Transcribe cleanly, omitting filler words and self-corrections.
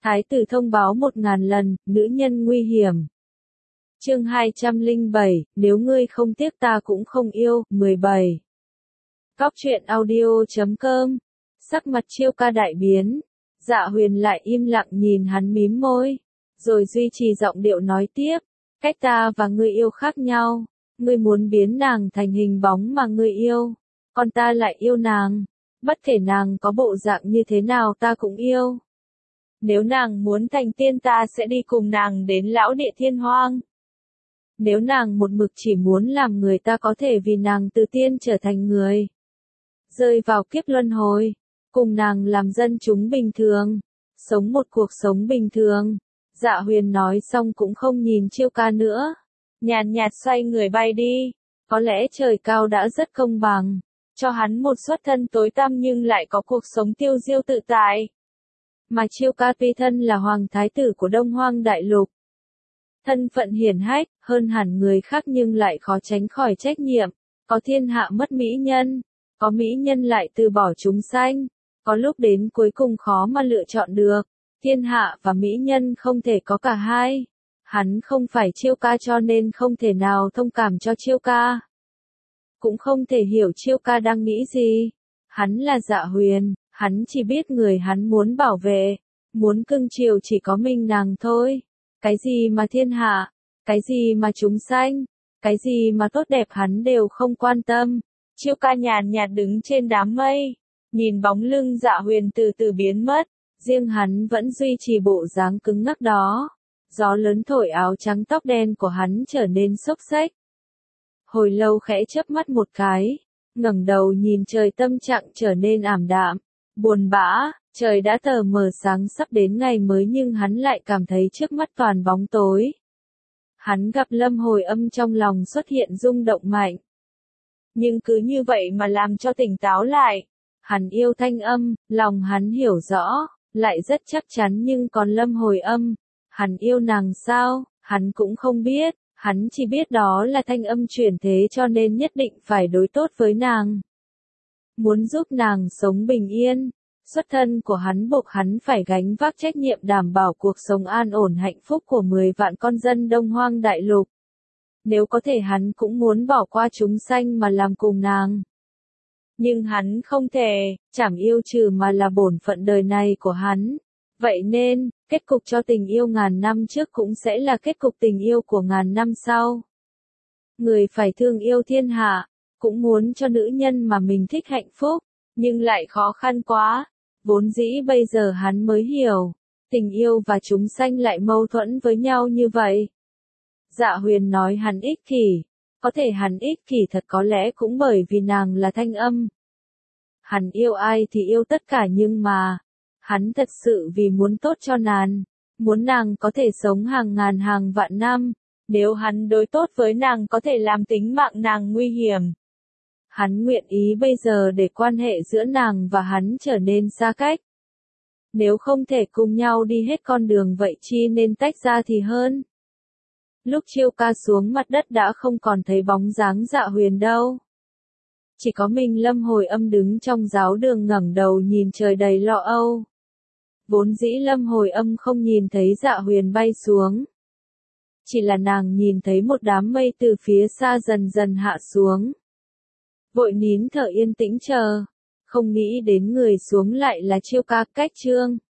Thái tử thông báo 1000 lần, nữ nhân nguy hiểm. Chương 207, nếu ngươi không tiếc ta cũng không yêu, 17. Cóc truyện audio.com. Sắc mặt Chiêu Ca đại biến, Dạ Huyền lại im lặng nhìn hắn mím môi, rồi duy trì giọng điệu nói tiếp, cách ta và ngươi yêu khác nhau, ngươi muốn biến nàng thành hình bóng mà ngươi yêu, còn ta lại yêu nàng, bất kể nàng có bộ dạng như thế nào ta cũng yêu. Nếu nàng muốn thành tiên ta sẽ đi cùng nàng đến lão địa thiên hoang. Nếu nàng một mực chỉ muốn làm người ta có thể vì nàng từ tiên trở thành người. Rơi vào kiếp luân hồi, cùng nàng làm dân chúng bình thường, sống một cuộc sống bình thường. Dạ Huyền nói xong cũng không nhìn Chiêu Ca nữa, nhàn nhạt xoay người bay đi. Có lẽ trời cao đã rất công bằng, cho hắn một xuất thân tối tăm nhưng lại có cuộc sống tiêu diêu tự tại. Mà Chiêu Ca tuy thân là hoàng thái tử của Đông Hoang Đại Lục, thân phận hiển hách, hơn hẳn người khác nhưng lại khó tránh khỏi trách nhiệm, có thiên hạ mất mỹ nhân, có mỹ nhân lại từ bỏ chúng sanh, có lúc đến cuối cùng khó mà lựa chọn được, thiên hạ và mỹ nhân không thể có cả hai. Hắn không phải Chiêu Ca cho nên không thể nào thông cảm cho Chiêu Ca, cũng không thể hiểu Chiêu Ca đang nghĩ gì. Hắn là Dạ Huyền, hắn chỉ biết người hắn muốn bảo vệ, muốn cưng chiều chỉ có mình nàng thôi. Cái gì mà thiên hạ, cái gì mà chúng sanh, cái gì mà tốt đẹp hắn đều không quan tâm. Chiêu Ca nhàn nhạt đứng trên đám mây, nhìn bóng lưng Dạ Huyền từ từ biến mất, riêng hắn vẫn duy trì bộ dáng cứng ngắc đó. Gió lớn thổi áo trắng tóc đen của hắn trở nên xốc xếch. Hồi lâu khẽ chớp mắt một cái, ngẩng đầu nhìn trời tâm trạng trở nên ảm đạm, buồn bã, trời đã tờ mờ sáng sắp đến ngày mới nhưng hắn lại cảm thấy trước mắt toàn bóng tối. Hắn gặp Lâm Hồi Âm trong lòng xuất hiện rung động mạnh. Nhưng cứ như vậy mà làm cho tỉnh táo lại. Hắn yêu Thanh Âm, lòng hắn hiểu rõ, lại rất chắc chắn nhưng còn Lâm Hồi Âm, hắn yêu nàng sao, hắn cũng không biết, hắn chỉ biết đó là Thanh Âm chuyển thế cho nên nhất định phải đối tốt với nàng. Muốn giúp nàng sống bình yên, xuất thân của hắn buộc hắn phải gánh vác trách nhiệm đảm bảo cuộc sống an ổn hạnh phúc của 10 vạn con dân Đông Hoang Đại Lục. Nếu có thể hắn cũng muốn bỏ qua chúng sanh mà làm cùng nàng. Nhưng hắn không thể, chẳng yêu trừ mà là bổn phận đời này của hắn. Vậy nên, kết cục cho tình yêu ngàn năm trước cũng sẽ là kết cục tình yêu của ngàn năm sau. Người phải thương yêu thiên hạ, cũng muốn cho nữ nhân mà mình thích hạnh phúc, nhưng lại khó khăn quá. Vốn dĩ bây giờ hắn mới hiểu, tình yêu và chúng sanh lại mâu thuẫn với nhau như vậy. Dạ Huyền nói hắn ích kỷ, có thể hắn ích kỷ thật có lẽ cũng bởi vì nàng là Thanh Âm. Hắn yêu ai thì yêu tất cả nhưng mà, hắn thật sự vì muốn tốt cho nàng, muốn nàng có thể sống hàng ngàn hàng vạn năm, nếu hắn đối tốt với nàng có thể làm tính mạng nàng nguy hiểm. Hắn nguyện ý bây giờ để quan hệ giữa nàng và hắn trở nên xa cách. Nếu không thể cùng nhau đi hết con đường vậy chi nên tách ra thì hơn. Lúc Chiêu Ca xuống mặt đất đã không còn thấy bóng dáng Dạ Huyền đâu. Chỉ có mình Lâm Hồi Âm đứng trong giáo đường ngẩng đầu nhìn trời đầy lo âu. Vốn dĩ Lâm Hồi Âm không nhìn thấy Dạ Huyền bay xuống. Chỉ là nàng nhìn thấy một đám mây từ phía xa dần dần hạ xuống. Vội nín thở yên tĩnh chờ, không nghĩ đến người xuống lại là Chiêu Ca. Cách chương